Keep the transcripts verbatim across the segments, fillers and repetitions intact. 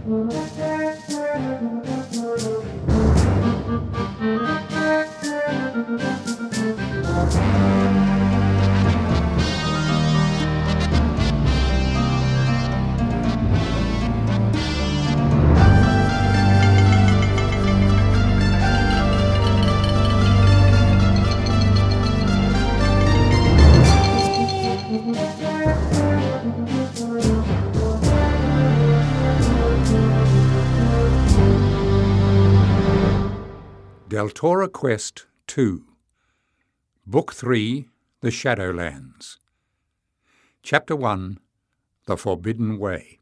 Deltora Quest two, Book three, The Shadowlands. Chapter one, The Forbidden Way.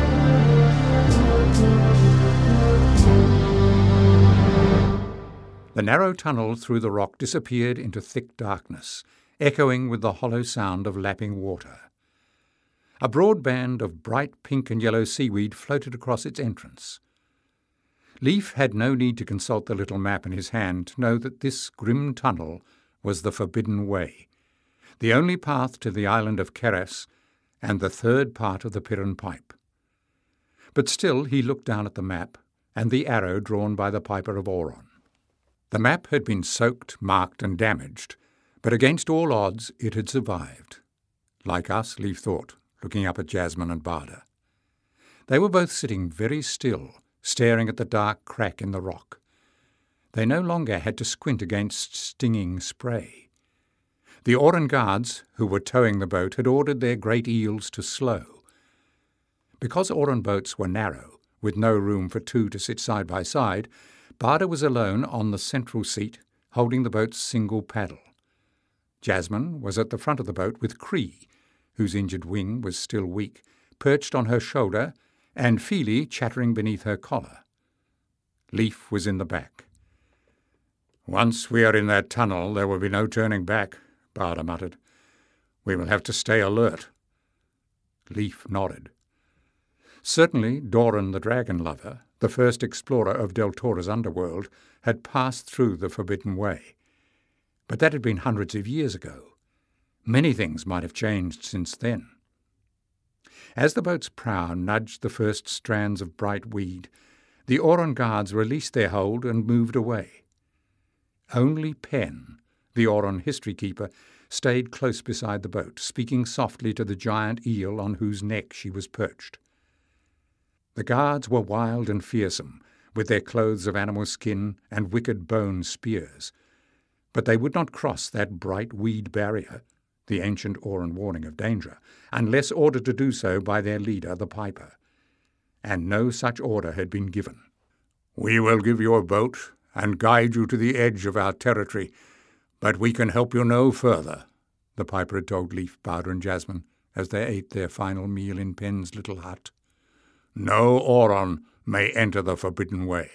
The narrow tunnel through the rock disappeared into thick darkness, echoing with the hollow sound of lapping water. A broad band of bright pink and yellow seaweed floated across its entrance. Leif had no need to consult the little map in his hand to know that this grim tunnel was the Forbidden Way, the only path to the island of Keres and the third part of the Piran Pipe. But still he looked down at the map and the arrow drawn by the Piper of Auron. The map had been soaked, marked and damaged, but against all odds it had survived. Like us, Leif thought, looking up at Jasmine and Barda. They were both sitting very still, staring at the dark crack in the rock. They no longer had to squint against stinging spray. The Auron guards, who were towing the boat, had ordered their great eels to slow. Because Auron boats were narrow, with no room for two to sit side by side, Barda was alone on the central seat, holding the boat's single paddle. Jasmine was at the front of the boat with Cree, whose injured wing was still weak, perched on her shoulder, and Feely chattering beneath her collar. Leif was in the back. "Once we are in that tunnel, there will be no turning back," Barda muttered. "We will have to stay alert." Leif nodded. Certainly Doran the Dragon Lover, the first explorer of Deltora's underworld, had passed through the Forbidden Way. But that had been hundreds of years ago. Many things might have changed since then. As the boat's prow nudged the first strands of bright weed, the Auron guards released their hold and moved away. Only Pen, the Auron history keeper, stayed close beside the boat, speaking softly to the giant eel on whose neck she was perched. The guards were wild and fearsome, with their clothes of animal skin and wicked bone spears, but they would not cross that bright weed barrier, the ancient Auron warning of danger, unless ordered to do so by their leader, the Piper. And no such order had been given. "We will give you a boat and guide you to the edge of our territory, but we can help you no further," the Piper had told Leif, Barda and Jasmine as they ate their final meal in Pen's little hut. "No Auron may enter the Forbidden Way."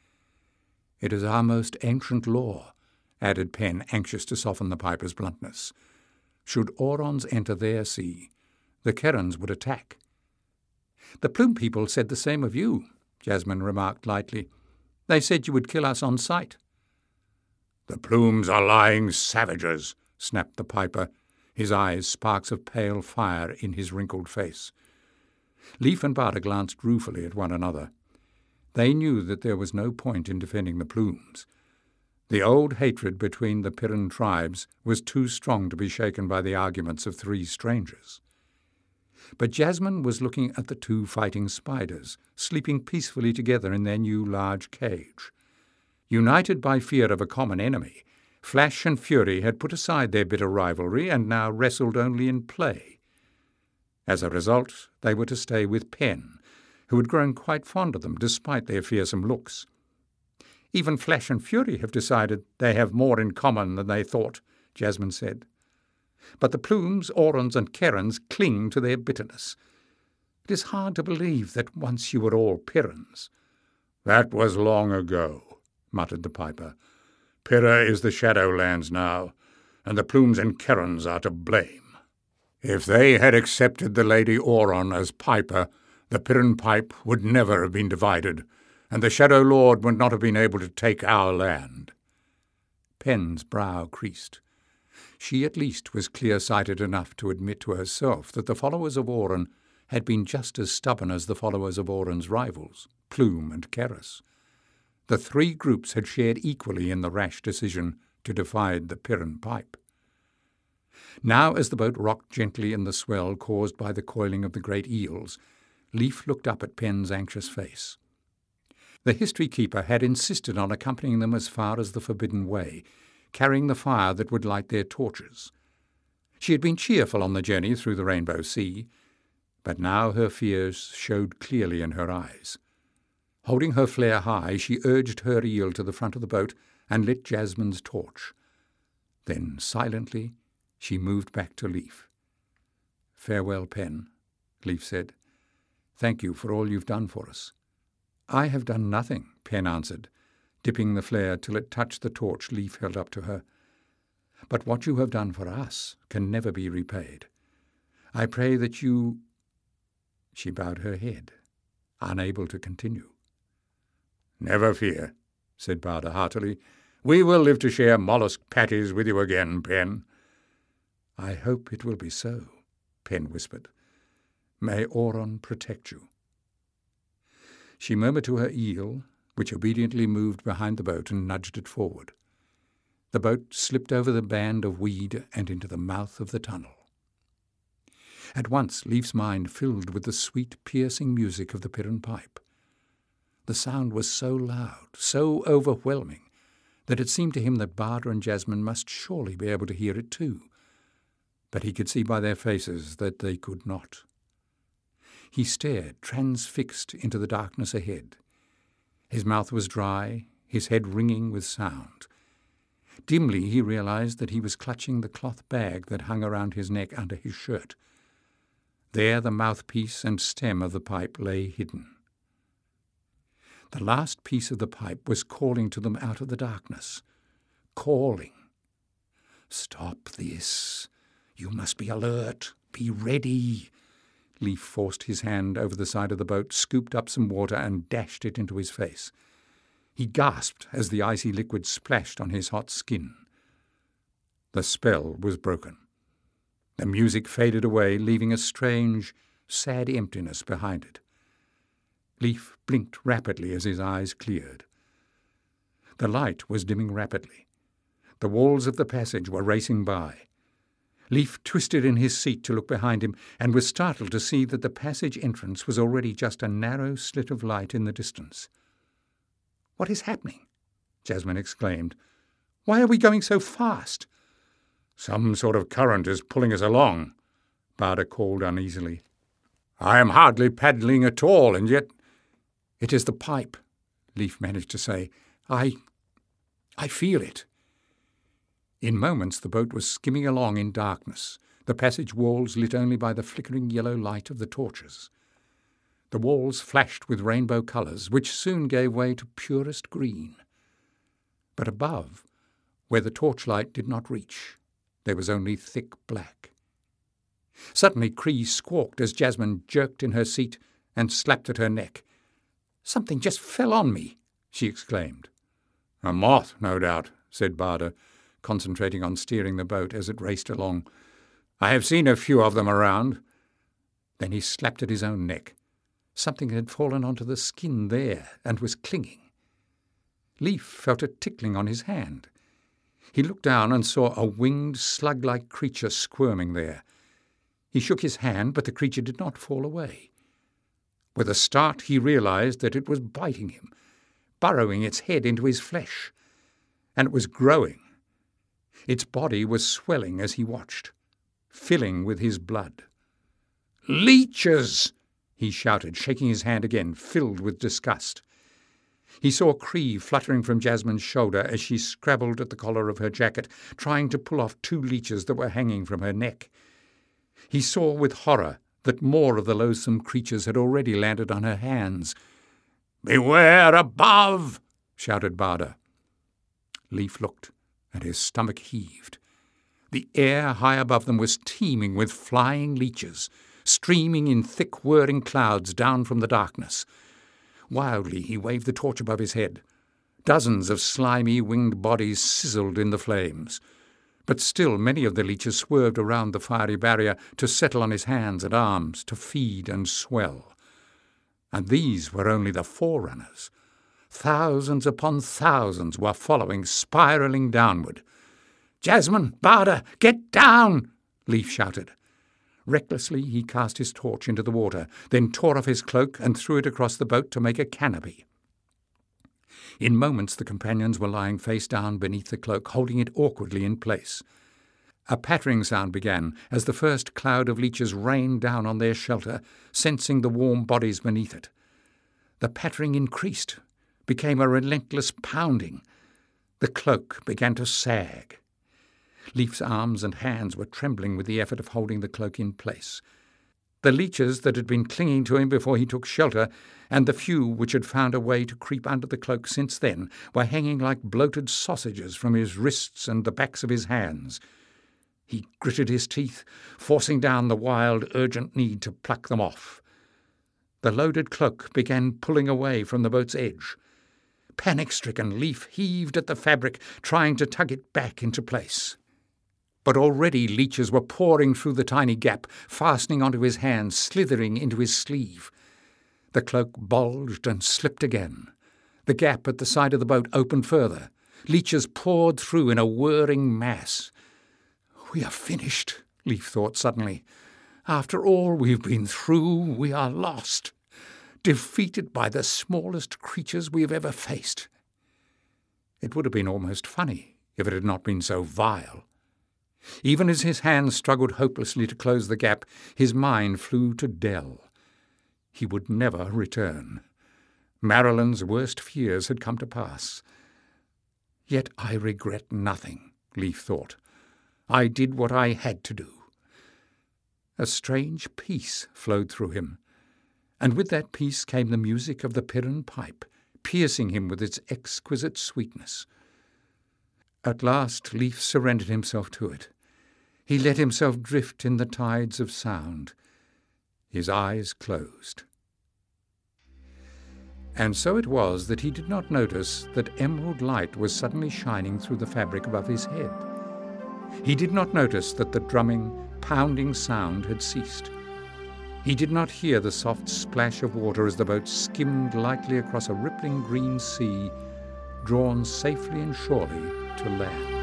"It is our most ancient law," added Pen, anxious to soften the Piper's bluntness. "Should Aurons enter their sea, the Kerans would attack." "The Plume people said the same of you," Jasmine remarked lightly. "They said you would kill us on sight." "The Plumes are lying savages," snapped the Piper, his eyes sparks of pale fire in his wrinkled face. Leif and Barda glanced ruefully at one another. They knew that there was no point in defending the Plumes. The old hatred between the Piran tribes was too strong to be shaken by the arguments of three strangers. But Jasmine was looking at the two fighting spiders, sleeping peacefully together in their new large cage. United by fear of a common enemy, Flash and Fury had put aside their bitter rivalry and now wrestled only in play. As a result, they were to stay with Pen, who had grown quite fond of them despite their fearsome looks. "Even Flash and Fury have decided they have more in common than they thought," Jasmine said. "But the Plumes, Aurons and Kerans cling to their bitterness. It is hard to believe that once you were all Pirans." "That was long ago," muttered the Piper. "Pira is the Shadowlands now, and the Plumes and Kerans are to blame. If they had accepted the Lady Auron as Piper, the Piran Pipe would never have been divided, and the Shadow Lord would not have been able to take our land." Pen's brow creased. She at least was clear-sighted enough to admit to herself that the followers of Auron had been just as stubborn as the followers of Oren's rivals, Plume and Keris. The three groups had shared equally in the rash decision to divide the Pirran pipe. Now, as the boat rocked gently in the swell caused by the coiling of the great eels, Leif looked up at Penn's anxious face. The history keeper had insisted on accompanying them as far as the Forbidden Way, carrying the fire that would light their torches. She had been cheerful on the journey through the Rainbow Sea, but now her fears showed clearly in her eyes. Holding her flare high, she urged her eel to the front of the boat and lit Jasmine's torch. Then, silently, she moved back to Leif. "Farewell, Pen," Leif said. "Thank you for all you've done for us." "I have done nothing," Pen answered, dipping the flare till it touched the torch Leif held up to her. "But what you have done for us can never be repaid. I pray that you—" She bowed her head, unable to continue. "Never fear," said Barda heartily. "We will live to share mollusk patties with you again, Pen." "I hope it will be so," Pen whispered. "May Oren protect you." She murmured to her eel, which obediently moved behind the boat and nudged it forward. The boat slipped over the band of weed and into the mouth of the tunnel. At once Leif's mind filled with the sweet, piercing music of the Pirran pipe. The sound was so loud, so overwhelming, that it seemed to him that Barda and Jasmine must surely be able to hear it too. But he could see by their faces that they could not. He stared, transfixed, into the darkness ahead. His mouth was dry, his head ringing with sound. Dimly he realized that he was clutching the cloth bag that hung around his neck under his shirt. There the mouthpiece and stem of the pipe lay hidden. The last piece of the pipe was calling to them out of the darkness. Calling. "Stop this. You must be alert. Be ready." Leif forced his hand over the side of the boat, scooped up some water and dashed it into his face. He gasped as the icy liquid splashed on his hot skin. The spell was broken. The music faded away, leaving a strange, sad emptiness behind it. Leif blinked rapidly as his eyes cleared. The light was dimming rapidly. The walls of the passage were racing by. Leif twisted in his seat to look behind him and was startled to see that the passage entrance was already just a narrow slit of light in the distance. "What is happening?" Jasmine exclaimed. "Why are we going so fast?" "Some sort of current is pulling us along," Barda called uneasily. "I am hardly paddling at all, and yet—" "It is the pipe," Leif managed to say. I... I feel it." In moments the boat was skimming along in darkness, the passage walls lit only by the flickering yellow light of the torches. The walls flashed with rainbow colours, which soon gave way to purest green. But above, where the torchlight did not reach, there was only thick black. Suddenly Cree squawked as Jasmine jerked in her seat and slapped at her neck. "Something just fell on me," she exclaimed. "A moth, no doubt," said Barda, concentrating on steering the boat as it raced along. "I have seen a few of them around." Then he slapped at his own neck. Something had fallen onto the skin there and was clinging. Leif felt a tickling on his hand. He looked down and saw a winged, slug-like creature squirming there. He shook his hand, but the creature did not fall away. With a start he realized that it was biting him, burrowing its head into his flesh, and it was growing. Its body was swelling as he watched, filling with his blood. "Leeches!" he shouted, shaking his hand again, filled with disgust. He saw Cree fluttering from Jasmine's shoulder as she scrabbled at the collar of her jacket, trying to pull off two leeches that were hanging from her neck. He saw with horror that more of the loathsome creatures had already landed on her hands. "Beware above!" shouted Barda. Leif looked, and his stomach heaved. The air high above them was teeming with flying leeches, streaming in thick whirring clouds down from the darkness. Wildly he waved the torch above his head. Dozens of slimy winged bodies sizzled in the flames. But still many of the leeches swerved around the fiery barrier to settle on his hands and arms, to feed and swell. And these were only the forerunners. Thousands upon thousands were following, spiralling downward. "Jasmine, Barda, get down!" Leif shouted. Recklessly he cast his torch into the water, then tore off his cloak and threw it across the boat to make a canopy. In moments the companions were lying face down beneath the cloak, holding it awkwardly in place. A pattering sound began as the first cloud of leeches rained down on their shelter, sensing the warm bodies beneath it. The pattering increased, became a relentless pounding. The cloak began to sag. Leif's arms and hands were trembling with the effort of holding the cloak in place. The leeches that had been clinging to him before he took shelter, and the few which had found a way to creep under the cloak since then, were hanging like bloated sausages from his wrists and the backs of his hands. He gritted his teeth, forcing down the wild, urgent need to pluck them off. The loaded cloak began pulling away from the boat's edge. Panic-stricken, Leif heaved at the fabric, trying to tug it back into place. But already leeches were pouring through the tiny gap, fastening onto his hands, slithering into his sleeve. The cloak bulged and slipped again. The gap at the side of the boat opened further. Leeches poured through in a whirring mass. "We are finished," Leif thought suddenly. "After all we've been through, we are lost, defeated by the smallest creatures we have ever faced." It would have been almost funny if it had not been so vile. Even as his hands struggled hopelessly to close the gap, his mind flew to Dell. He would never return. Marilyn's worst fears had come to pass. "Yet I regret nothing," Leif thought. "I did what I had to do." A strange peace flowed through him, and with that peace came the music of the Piran pipe, piercing him with its exquisite sweetness. At last Leif surrendered himself to it. He let himself drift in the tides of sound. His eyes closed. And so it was that he did not notice that emerald light was suddenly shining through the fabric above his head. He did not notice that the drumming, pounding sound had ceased. He did not hear the soft splash of water as the boat skimmed lightly across a rippling green sea, drawn safely and surely to land.